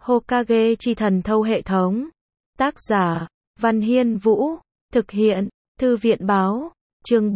Hokage chi thần thâu hệ thống. Tác giả, Văn Hiên Vũ. Thực hiện, Thư viện Báo. Chương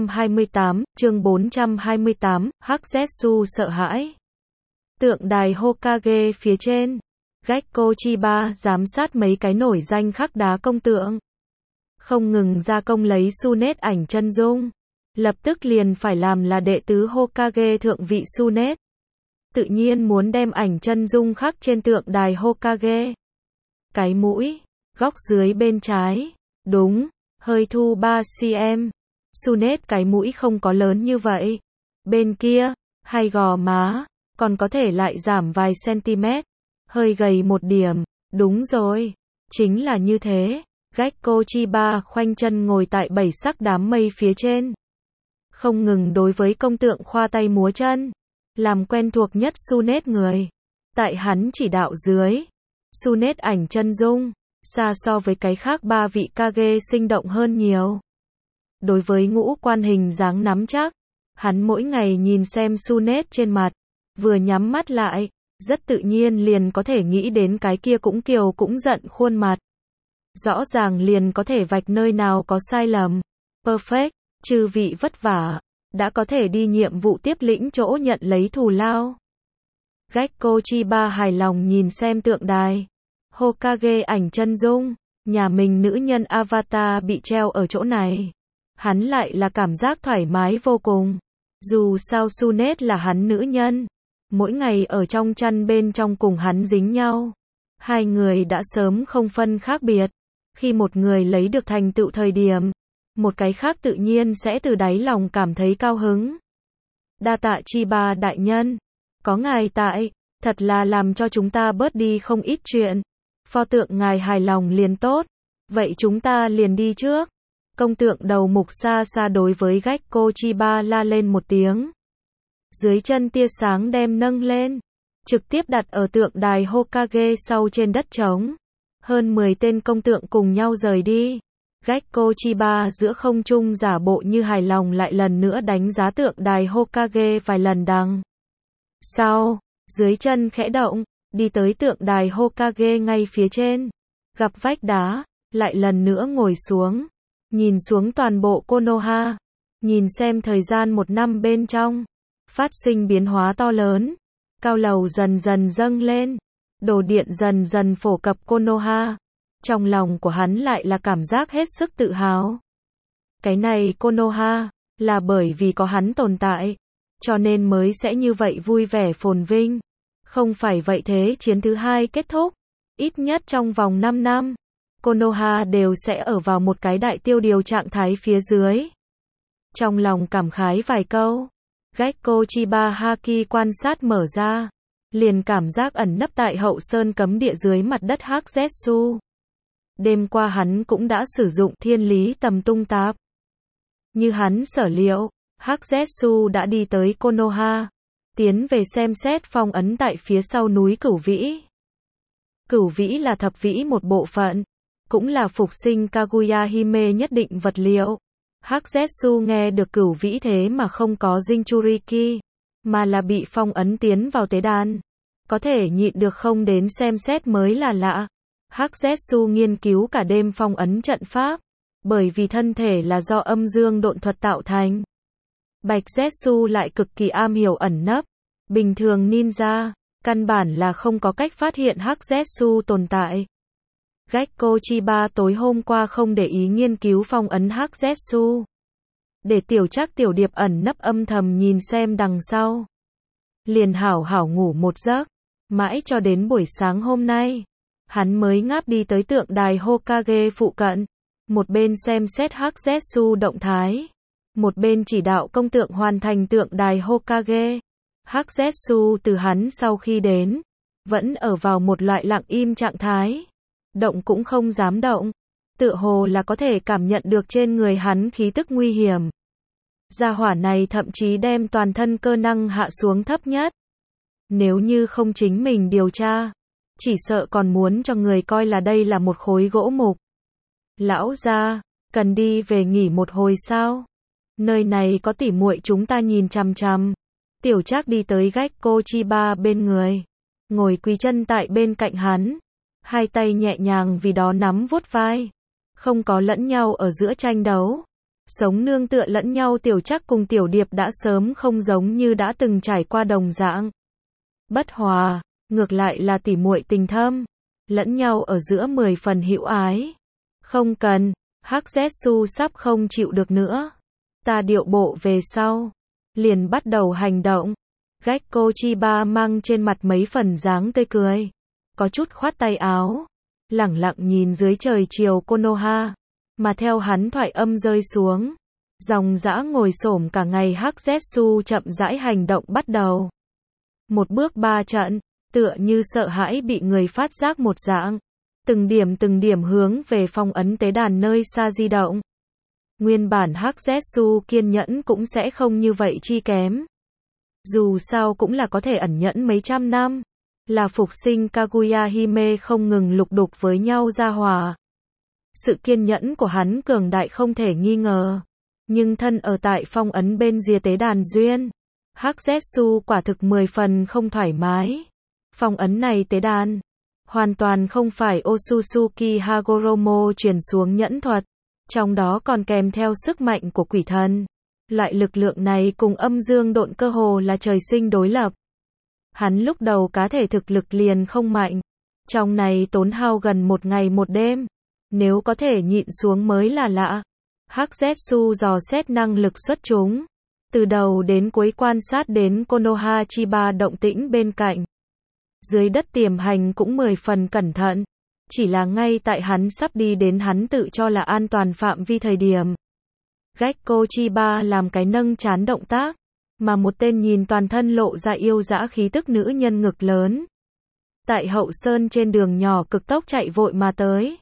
428, Hắc Zetsu sợ hãi. Tượng đài Hokage phía trên. Gekko Chiba giám sát mấy cái nổi danh khắc đá công tượng. Không ngừng gia công lấy Tsunade ảnh chân dung. Lập tức liền phải làm là đệ tứ Hokage thượng vị Tsunade. Tự nhiên muốn đem ảnh chân dung khắc trên tượng đài Hokage. Cái mũi, góc dưới bên trái. Đúng, hơi thu 3cm. Tsunade cái mũi không có lớn như vậy. Bên kia, hay gò má, còn có thể lại giảm vài cm. Hơi gầy một điểm. Đúng rồi, chính là như thế. Gekko Chiba khoanh chân ngồi tại 7 sắc đám mây phía trên. Không ngừng đối với công tượng khoa tay múa chân. Làm quen thuộc nhất Tsunade người. Tại hắn chỉ đạo dưới, Tsunade ảnh chân dung, xa so với cái khác ba vị Kage sinh động hơn nhiều. Đối với ngũ quan hình dáng nắm chắc, hắn mỗi ngày nhìn xem Tsunade trên mặt, vừa nhắm mắt lại, rất tự nhiên liền có thể nghĩ đến cái kia cũng kiều cũng giận khuôn mặt. Rõ ràng liền có thể vạch nơi nào có sai lầm. Perfect, chư vị vất vả, đã có thể đi nhiệm vụ tiếp lĩnh chỗ nhận lấy thù lao. Gekko Chiba hài lòng nhìn xem tượng đài Hokage ảnh chân dung, nhà mình nữ nhân avatar bị treo ở chỗ này. Hắn lại là cảm giác thoải mái vô cùng. Dù sao Tsunade là hắn nữ nhân, mỗi ngày ở trong chăn bên trong cùng hắn dính nhau. Hai người đã sớm không phân khác biệt. Khi một người lấy được thành tựu thời điểm, một cái khác tự nhiên sẽ từ đáy lòng cảm thấy cao hứng. Đa tạ Chiba đại nhân, có ngài tại, thật là làm cho chúng ta bớt đi không ít chuyện. Pho tượng ngài hài lòng liền tốt, vậy chúng ta liền đi trước. Công tượng đầu mục xa xa đối với Gekko Chiba la lên một tiếng. Dưới chân tia sáng đem nâng lên, trực tiếp đặt ở tượng đài Hokage sau trên đất trống. Hơn 10 tên công tượng cùng nhau rời đi. Gekko Chiba giữa không trung giả bộ như hài lòng lại lần nữa đánh giá tượng đài Hokage vài lần đằng sau, dưới chân khẽ động, đi tới tượng đài Hokage ngay phía trên. Gặp vách đá, lại lần nữa ngồi xuống, nhìn xuống toàn bộ Konoha, nhìn xem thời gian một năm bên trong, phát sinh biến hóa to lớn. Cao lầu dần dần dâng lên, đồ điện dần dần phổ cập Konoha. Trong lòng của hắn lại là cảm giác hết sức tự hào. Cái này Konoha, là bởi vì có hắn tồn tại, cho nên mới sẽ như vậy vui vẻ phồn vinh. Không phải vậy thế chiến thứ hai kết thúc, ít nhất trong vòng 5 năm, Konoha đều sẽ ở vào một cái đại tiêu điều trạng thái phía dưới. Trong lòng cảm khái vài câu, Gekko Chiba Haki quan sát mở ra, liền cảm giác ẩn nấp tại hậu sơn cấm địa dưới mặt đất Hắc Zetsu. Đêm qua hắn cũng đã sử dụng thiên lý tầm tung tạp. Như hắn sở liệu, Hắc Zetsu đã đi tới Konoha, tiến về xem xét phong ấn tại phía sau núi Cửu Vĩ. Cửu Vĩ là thập vĩ một bộ phận, cũng là phục sinh Kaguya Hime nhất định vật liệu. Hắc Zetsu nghe được Cửu Vĩ thế mà không có Jinchuriki, mà là bị phong ấn tiến vào tế đàn. Có thể nhịn được không đến xem xét mới là lạ. Hắc Zetsu nghiên cứu cả đêm phong ấn trận pháp, bởi vì thân thể là do âm dương độn thuật tạo thành. Bạch Zetsu lại cực kỳ am hiểu ẩn nấp, bình thường ninja, căn bản là không có cách phát hiện Hắc Zetsu tồn tại. Gekko Chiba tối hôm qua không để ý nghiên cứu phong ấn Hắc Zetsu, để tiểu Trác tiểu điệp ẩn nấp âm thầm nhìn xem đằng sau. Liền hảo hảo ngủ một giấc, mãi cho đến buổi sáng hôm nay, hắn mới ngáp đi tới tượng đài Hokage phụ cận, một bên xem xét Hắc Zetsu động thái, một bên chỉ đạo công tượng hoàn thành tượng đài Hokage. Hắc Zetsu từ hắn sau khi đến, vẫn ở vào một loại lặng im trạng thái, động cũng không dám động, tựa hồ là có thể cảm nhận được trên người hắn khí tức nguy hiểm. Gia hỏa này thậm chí đem toàn thân cơ năng hạ xuống thấp nhất. Nếu như không chính mình điều tra, chỉ sợ còn muốn cho người coi là đây là một khối gỗ mục. Lão gia, cần đi về nghỉ một hồi sao? Nơi này có tỉ muội chúng ta nhìn chằm chằm. Tiểu Trác đi tới Gekko Chiba bên người, ngồi quỳ chân tại bên cạnh hắn, hai tay nhẹ nhàng vì đó nắm vuốt vai, không có lẫn nhau ở giữa tranh đấu, sống nương tựa lẫn nhau. Tiểu Trắc cùng Tiểu Điệp đã sớm không giống như đã từng trải qua đồng dạng bất hòa, ngược lại là tỉ muội tình thâm, lẫn nhau ở giữa 10 phần hữu ái. Không cần, Hắc Zetsu sắp không chịu được nữa. Ta điệu bộ về sau, liền bắt đầu hành động. Gekko Chiba mang trên mặt mấy phần dáng tươi cười, có chút khoát tay áo, lẳng lặng nhìn dưới trời chiều Konoha, mà theo hắn thoại âm rơi xuống, dòng dã ngồi xổm cả ngày. Hắc Zetsu chậm rãi hành động bắt đầu. Một bước ba trận, tựa như sợ hãi bị người phát giác một dạng, từng điểm hướng về phong ấn tế đàn nơi xa di động. Nguyên bản Hắc Zetsu kiên nhẫn cũng sẽ không như vậy chi kém. Dù sao cũng là có thể ẩn nhẫn mấy trăm năm, là phục sinh Kaguya Hime không ngừng lục đục với nhau ra hòa. Sự kiên nhẫn của hắn cường đại không thể nghi ngờ, nhưng thân ở tại phong ấn bên rìa tế đàn duyên, Hắc Zetsu quả thực 10 phần không thoải mái. Phong ấn này tế đàn, hoàn toàn không phải Otsutsuki Hagoromo truyền xuống nhẫn thuật, trong đó còn kèm theo sức mạnh của quỷ thần. Loại lực lượng này cùng âm dương độn cơ hồ là trời sinh đối lập. Hắn lúc đầu cá thể thực lực liền không mạnh, trong này tốn hao gần một ngày một đêm, nếu có thể nhịn xuống mới là lạ. Hắc Zetsu dò xét năng lực xuất chúng, từ đầu đến cuối quan sát đến Konoha Chiba động tĩnh bên cạnh. Dưới đất tiềm hành cũng 10 phần cẩn thận, chỉ là ngay tại hắn sắp đi đến hắn tự cho là an toàn phạm vi thời điểm, Gekko Chiba làm cái nâng trán động tác, mà một tên nhìn toàn thân lộ ra yêu dã khí tức nữ nhân ngực lớn, tại hậu sơn trên đường nhỏ cực tốc chạy vội mà tới.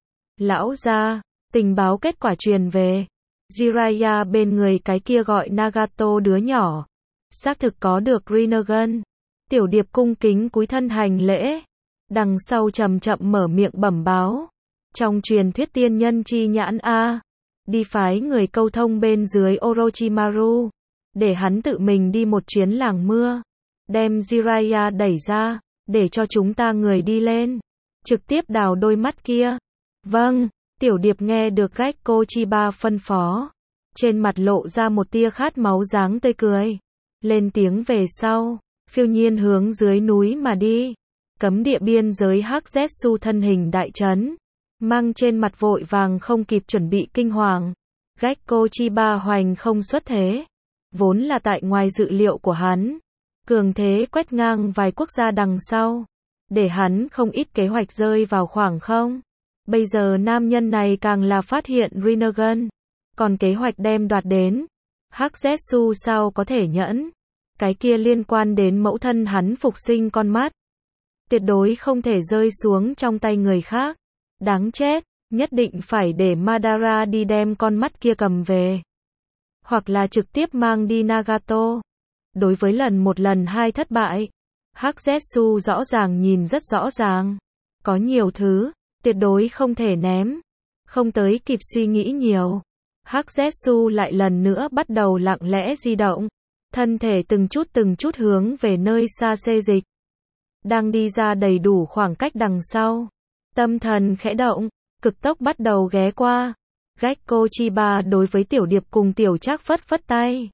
Lão gia, tình báo kết quả truyền về, Jiraiya bên người cái kia gọi Nagato đứa nhỏ, xác thực có được Rinnegan. Tiểu Điệp cung kính cúi thân hành lễ, đằng sau chậm chậm mở miệng bẩm báo. Trong truyền thuyết tiên nhân chi nhãn a, đi phái người câu thông bên dưới Orochimaru, để hắn tự mình đi một chuyến làng mưa, đem Jiraiya đẩy ra, để cho chúng ta người đi lên, trực tiếp đào đôi mắt kia. Vâng, Tiểu Điệp nghe được Gekko Chiba phân phó, trên mặt lộ ra một tia khát máu dáng tươi cười, lên tiếng về sau, phiêu nhiên hướng dưới núi mà đi. Cấm địa biên giới Hắc Zetsu thân hình đại chấn, mang trên mặt vội vàng không kịp chuẩn bị kinh hoàng. Gekko Chiba hoành không xuất thế, vốn là tại ngoài dự liệu của hắn, cường thế quét ngang vài quốc gia đằng sau, để hắn không ít kế hoạch rơi vào khoảng không. Bây giờ nam nhân này càng là phát hiện Rinnegan, còn kế hoạch đem đoạt đến. Hắc Zetsu sao có thể nhẫn, cái kia liên quan đến mẫu thân hắn phục sinh con mắt, tuyệt đối không thể rơi xuống trong tay người khác. Đáng chết, nhất định phải để Madara đi đem con mắt kia cầm về, hoặc là trực tiếp mang đi Nagato. Đối với một lần hai thất bại, Hắc Zetsu rõ ràng nhìn rất rõ ràng, có nhiều thứ tuyệt đối không thể ném. Không tới kịp suy nghĩ nhiều, Hắc Zetsu lại lần nữa bắt đầu lặng lẽ di động, thân thể từng chút hướng về nơi xa xê dịch. Đang đi ra đầy đủ khoảng cách đằng sau, tâm thần khẽ động, cực tốc bắt đầu ghé qua. Gekko Chiba đối với Tiểu Điệp cùng Tiểu Trác phất phất tay,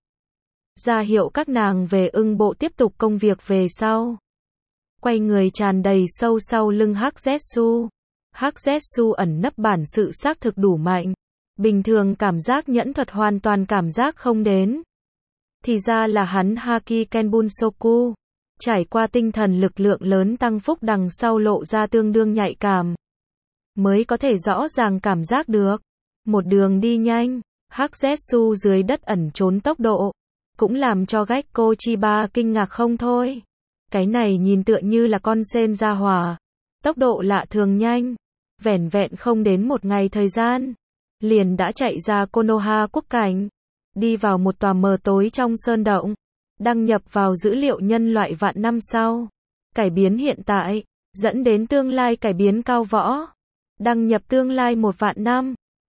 ra hiệu các nàng về ưng bộ tiếp tục công việc về sau. Quay người tràn đầy sâu sau lưng Hắc Zetsu. Hắc Zetsu ẩn nấp bản sự xác thực đủ mạnh, bình thường cảm giác nhẫn thuật hoàn toàn cảm giác không đến. Thì ra là hắn Haki Kenbunsoku, trải qua tinh thần lực lượng lớn tăng phúc đằng sau lộ ra tương đương nhạy cảm, mới có thể rõ ràng cảm giác được. Một đường đi nhanh, Hắc Zetsu dưới đất ẩn trốn tốc độ, cũng làm cho Gekko Chiba kinh ngạc không thôi. Cái này nhìn tựa như là con sên ra hỏa, tốc độ lạ thường nhanh, vẻn vẹn không đến một ngày thời gian, liền đã chạy ra Konoha quốc cảnh, đi vào một tòa mờ tối trong sơn động, đăng nhập vào dữ liệu nhân loại vạn năm sau, cải biến hiện tại, dẫn đến tương lai cải biến cao võ, đăng nhập tương lai 1 vạn năm.